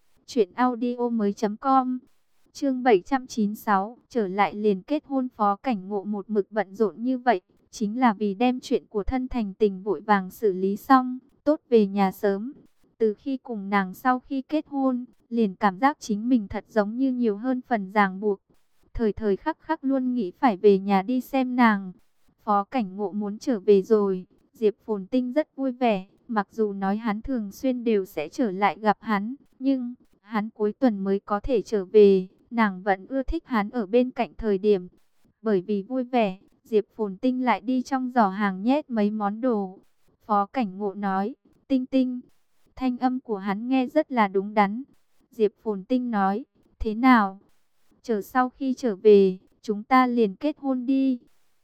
truyệnaudiomoi.com. Chương 796, trở lại liền kết hôn. Phó Cảnh Ngộ một mực bận rộn như vậy, chính là vì đem chuyện của thân thành tình vội vàng xử lý xong, tốt về nhà sớm. Từ khi cùng nàng sau khi kết hôn, liền cảm giác chính mình thật giống như nhiều hơn phần ràng buộc. Thời thời khắc khắc luôn nghĩ phải về nhà đi xem nàng. Phó Cảnh Ngộ muốn trở về rồi, Diệp Phồn Tinh rất vui vẻ, mặc dù nói hắn thường xuyên đều sẽ trở lại gặp hắn, nhưng hắn cuối tuần mới có thể trở về, nàng vẫn ưa thích hắn ở bên cạnh thời điểm. Bởi vì vui vẻ, Diệp Phồn Tinh lại đi trong giỏ hàng nhét mấy món đồ. Phó Cảnh Ngộ nói, Tinh Tinh, thanh âm của hắn nghe rất là đúng đắn. Diệp Phồn Tinh nói, thế nào? Chờ sau khi trở về, chúng ta liền kết hôn đi.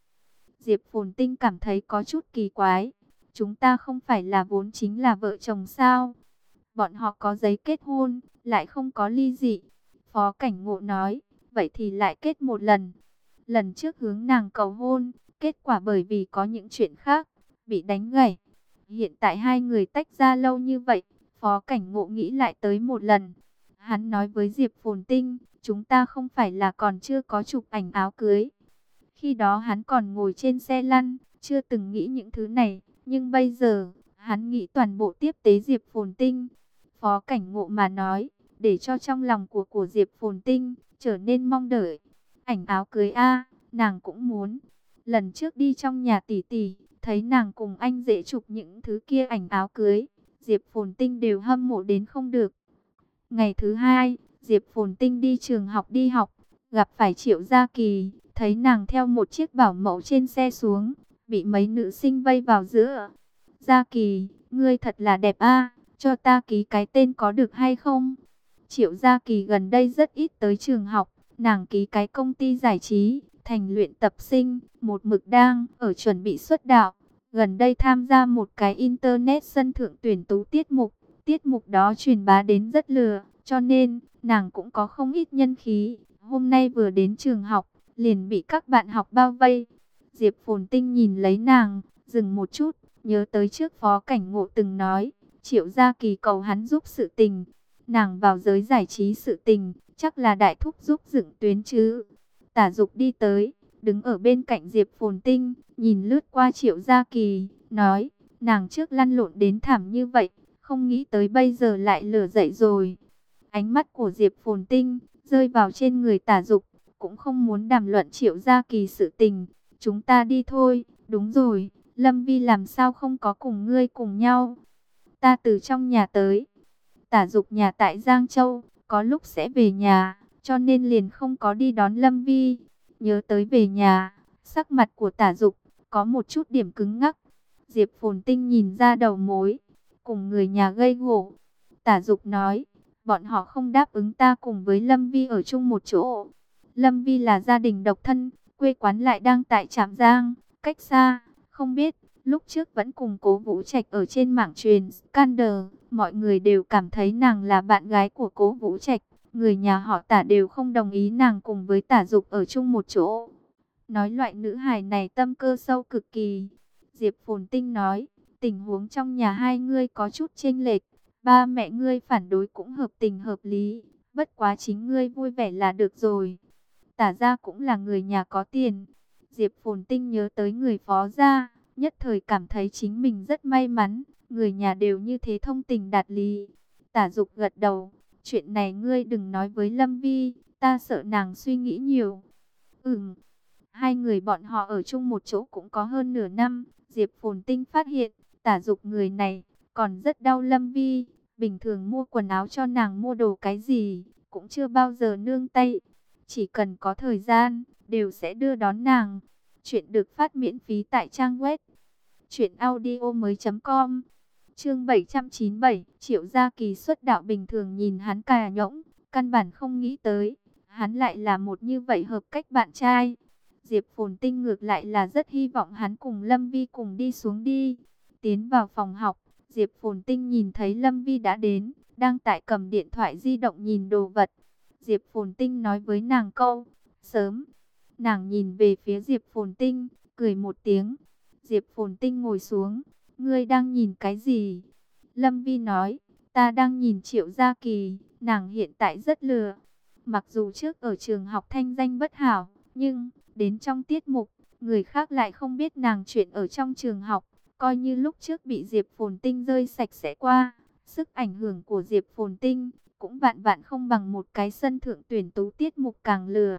Diệp Phồn Tinh cảm thấy có chút kỳ quái. Chúng ta không phải là vốn chính là vợ chồng sao? Bọn họ có giấy kết hôn, lại không có ly dị. Phó Cảnh Ngộ nói, vậy thì lại kết một lần. Lần trước hướng nàng cầu hôn, kết quả bởi vì có những chuyện khác, bị đánh gãy. Hiện tại hai người tách ra lâu như vậy, Phó Cảnh Ngộ nghĩ lại tới một lần. Hắn nói với Diệp Phồn Tinh, chúng ta không phải là còn chưa có chụp ảnh áo cưới. Khi đó hắn còn ngồi trên xe lăn, chưa từng nghĩ những thứ này. Nhưng bây giờ, hắn nghĩ toàn bộ tiếp tế Diệp Phồn Tinh. Phó Cảnh Ngộ mà nói, để cho trong lòng của Diệp Phồn Tinh trở nên mong đợi. Ảnh áo cưới a, nàng cũng muốn. Lần trước đi trong nhà tỷ tỷ, thấy nàng cùng anh dễ chụp những thứ kia ảnh áo cưới, Diệp Phồn Tinh đều hâm mộ đến không được. Ngày thứ hai, Diệp Phồn Tinh đi trường học đi học, gặp phải Triệu Gia Kỳ, thấy nàng theo một chiếc bảo mẫu trên xe xuống, bị mấy nữ sinh vây vào giữa. Gia Kỳ, ngươi thật là đẹp a, cho ta ký cái tên có được hay không? Triệu Gia Kỳ gần đây rất ít tới trường học, nàng ký cái công ty giải trí, thành luyện tập sinh, một mực đang ở chuẩn bị xuất đạo. Gần đây tham gia một cái internet sân thượng tuyển tú tiết mục đó truyền bá đến rất lừa, cho nên nàng cũng có không ít nhân khí. Hôm nay vừa đến trường học, liền bị các bạn học bao vây. Diệp Phồn Tinh nhìn lấy nàng, dừng một chút, nhớ tới trước Phó Cảnh Ngộ từng nói, Triệu Gia Kỳ cầu hắn giúp sự tình. Nàng vào giới giải trí sự tình, chắc là đại thúc giúp dựng tuyến chứ. Tả Dục đi tới, đứng ở bên cạnh Diệp Phồn Tinh, nhìn lướt qua Triệu Gia Kỳ, nói, nàng trước lăn lộn đến thảm như vậy, không nghĩ tới bây giờ lại lửa dậy rồi. Ánh mắt của Diệp Phồn Tinh rơi vào trên người Tả Dục, cũng không muốn đàm luận Triệu Gia Kỳ sự tình. Chúng ta đi thôi. Đúng rồi, Lâm Vi làm sao không có cùng ngươi cùng nhau? Ta từ trong nhà tới. Tả Dục nhà tại Giang Châu, có lúc sẽ về nhà, cho nên liền không có đi đón Lâm Vi. Nhớ tới về nhà, sắc mặt của Tả Dục có một chút điểm cứng ngắc. Diệp Phồn Tinh nhìn ra đầu mối, cùng người nhà gây gổ. Tả Dục nói, bọn họ không đáp ứng ta cùng với Lâm Vi ở chung một chỗ. Lâm Vi là gia đình độc thân, quê quán lại đang tại Trạm Giang, cách xa, không biết. Lúc trước vẫn cùng Cố Vũ Trạch ở trên mảng truyền scandal, mọi người đều cảm thấy nàng là bạn gái của Cố Vũ Trạch. Người nhà họ Tả đều không đồng ý nàng cùng với Tả Dục ở chung một chỗ. Nói loại nữ hài này tâm cơ sâu cực kỳ. Diệp Phồn Tinh nói, tình huống trong nhà hai ngươi có chút chênh lệch. Ba mẹ ngươi phản đối cũng hợp tình hợp lý. Bất quá chính ngươi vui vẻ là được rồi. Tả gia cũng là người nhà có tiền. Diệp Phồn Tinh nhớ tới người Phó gia, nhất thời cảm thấy chính mình rất may mắn. Người nhà đều như thế thông tình đạt lý. Tả Dục gật đầu. Chuyện này ngươi đừng nói với Lâm Vi, ta sợ nàng suy nghĩ nhiều. Hai người bọn họ ở chung một chỗ cũng có hơn nửa năm. Diệp Phồn Tinh phát hiện, Tả Dục người này còn rất đau Lâm Vi. Bình thường mua quần áo cho nàng, mua đồ cái gì, cũng chưa bao giờ nương tay. Chỉ cần có thời gian, đều sẽ đưa đón nàng. Chuyện được phát miễn phí tại trang web truyệnaudiomoi.com. Chương 797, Triệu Gia Kỳ xuất đạo bình thường nhìn hắn cà nhõng, căn bản không nghĩ tới, hắn lại là một như vậy hợp cách bạn trai. Diệp Phồn Tinh ngược lại là rất hy vọng hắn cùng Lâm Vi cùng đi xuống đi. Tiến vào phòng học, Diệp Phồn Tinh nhìn thấy Lâm Vi đã đến, đang tại cầm điện thoại di động nhìn đồ vật. Diệp Phồn Tinh nói với nàng câu, sớm. Nàng nhìn về phía Diệp Phồn Tinh, cười một tiếng. Diệp Phồn Tinh ngồi xuống, ngươi đang nhìn cái gì? Lâm Vi nói, ta đang nhìn Triệu Gia Kỳ, nàng hiện tại rất lừa. Mặc dù trước ở trường học thanh danh bất hảo, nhưng đến trong tiết mục, người khác lại không biết nàng chuyện ở trong trường học. Coi như lúc trước bị Diệp Phồn Tinh rơi sạch sẽ qua, sức ảnh hưởng của Diệp Phồn Tinh cũng vạn vạn không bằng một cái sân thượng tuyển tú tiết mục càng lừa.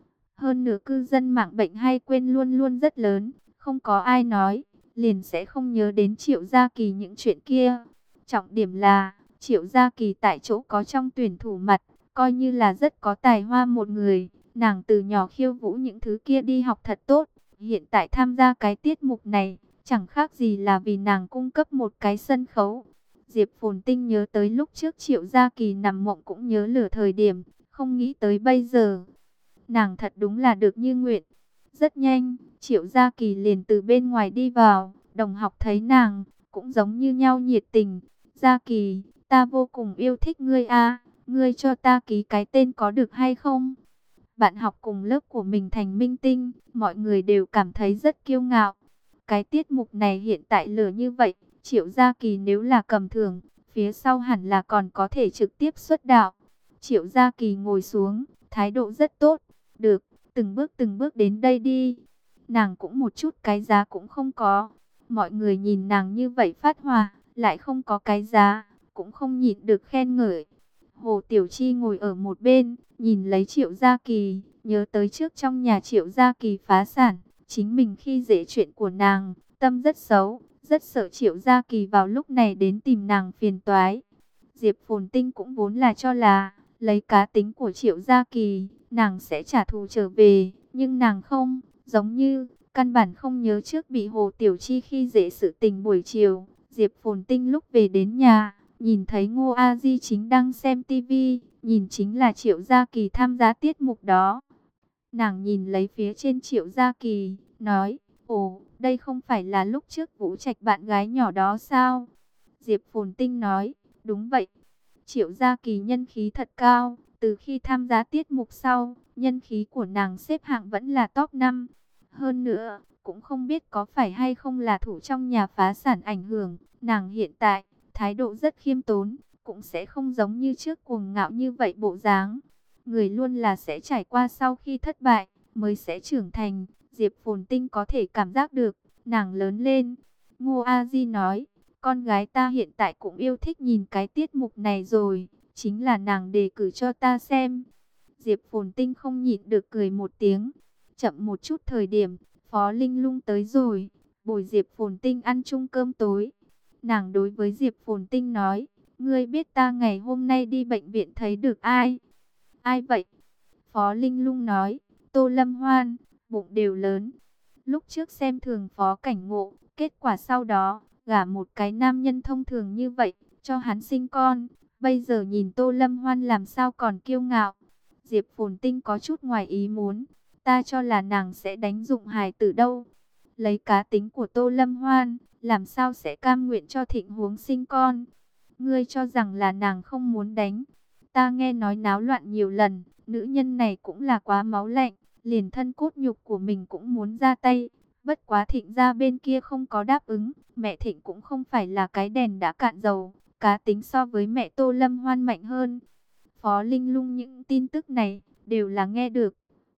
Hơn nữa cư dân mạng bệnh hay quên luôn luôn rất lớn, không có ai nói, liền sẽ không nhớ đến Triệu Gia Kỳ những chuyện kia. Trọng điểm là, Triệu Gia Kỳ tại chỗ có trong tuyển thủ mặt, coi như là rất có tài hoa một người. Nàng từ nhỏ khiêu vũ những thứ kia đi học thật tốt, hiện tại tham gia cái tiết mục này, chẳng khác gì là vì nàng cung cấp một cái sân khấu. Diệp Phồn Tinh nhớ tới lúc trước Triệu Gia Kỳ nằm mộng cũng nhớ lửa thời điểm, không nghĩ tới bây giờ. Nàng thật đúng là được như nguyện. Rất nhanh, Triệu Gia Kỳ liền từ bên ngoài đi vào, đồng học thấy nàng, cũng giống như nhau nhiệt tình. Gia Kỳ, ta vô cùng yêu thích ngươi a, ngươi cho ta ký cái tên có được hay không? Bạn học cùng lớp của mình thành minh tinh, mọi người đều cảm thấy rất kiêu ngạo. Cái tiết mục này hiện tại lửa như vậy, Triệu Gia Kỳ nếu là cầm thưởng, phía sau hẳn là còn có thể trực tiếp xuất đạo. Triệu Gia Kỳ ngồi xuống, thái độ rất tốt. Được, từng bước đến đây đi. Nàng cũng một chút cái giá cũng không có. Mọi người nhìn nàng như vậy phát hòa, lại không có cái giá, cũng không nhịn được khen ngợi. Hồ Tiểu Chi ngồi ở một bên, nhìn lấy Triệu Gia Kỳ, nhớ tới trước trong nhà Triệu Gia Kỳ phá sản, chính mình khi dễ chuyện của nàng, tâm rất xấu, rất sợ Triệu Gia Kỳ vào lúc này đến tìm nàng phiền toái. Diệp Phồn Tinh cũng vốn là cho là, lấy cá tính của Triệu Gia Kỳ, nàng sẽ trả thù trở về, nhưng nàng không, giống như, căn bản không nhớ trước bị Hồ Tiểu Chi khi dễ sự tình buổi chiều. Diệp Phồn Tinh lúc về đến nhà, nhìn thấy Ngô A Di chính đang xem tivi, nhìn chính là Triệu Gia Kỳ tham gia tiết mục đó. Nàng nhìn lấy phía trên Triệu Gia Kỳ, nói, ồ, đây không phải là lúc trước Vũ Trạch bạn gái nhỏ đó sao? Diệp Phồn Tinh nói, đúng vậy. Triệu Gia Kỳ nhân khí thật cao, từ khi tham gia tiết mục sau, nhân khí của nàng xếp hạng vẫn là top 5. Hơn nữa, cũng không biết có phải hay không là thủ trong nhà phá sản ảnh hưởng, nàng hiện tại, thái độ rất khiêm tốn, cũng sẽ không giống như trước cuồng ngạo như vậy bộ dáng. Người luôn là sẽ trải qua sau khi thất bại, mới sẽ trưởng thành. Diệp Phồn Tinh có thể cảm giác được, nàng lớn lên. Ngô A Di nói, con gái ta hiện tại cũng yêu thích nhìn cái tiết mục này rồi, chính là nàng đề cử cho ta xem. Diệp Phồn Tinh không nhịn được cười một tiếng. Chậm một chút thời điểm, Phó Linh Lung tới rồi, bồi Diệp Phồn Tinh ăn chung cơm tối. Nàng đối với Diệp Phồn Tinh nói, ngươi biết ta ngày hôm nay đi bệnh viện thấy được ai? Ai vậy? Phó Linh Lung nói, Tô Lâm Hoan, bụng đều lớn. Lúc trước xem thường Phó Cảnh Ngộ, kết quả sau đó, gả một cái nam nhân thông thường như vậy, cho hắn sinh con. Bây giờ nhìn Tô Lâm Hoan làm sao còn kiêu ngạo. Diệp Phồn Tinh có chút ngoài ý muốn, ta cho là nàng sẽ đánh dụng hài tử đâu. Lấy cá tính của Tô Lâm Hoan, làm sao sẽ cam nguyện cho Thịnh Huống sinh con. Ngươi cho rằng là nàng không muốn đánh. Ta nghe nói náo loạn nhiều lần, nữ nhân này cũng là quá máu lạnh, liền thân cốt nhục của mình cũng muốn ra tay. Bất quá Thịnh gia bên kia không có đáp ứng, mẹ Thịnh cũng không phải là cái đèn đã cạn dầu, cá tính so với mẹ Tô Lâm Hoan mạnh hơn. Phó Linh Lung những tin tức này đều là nghe được,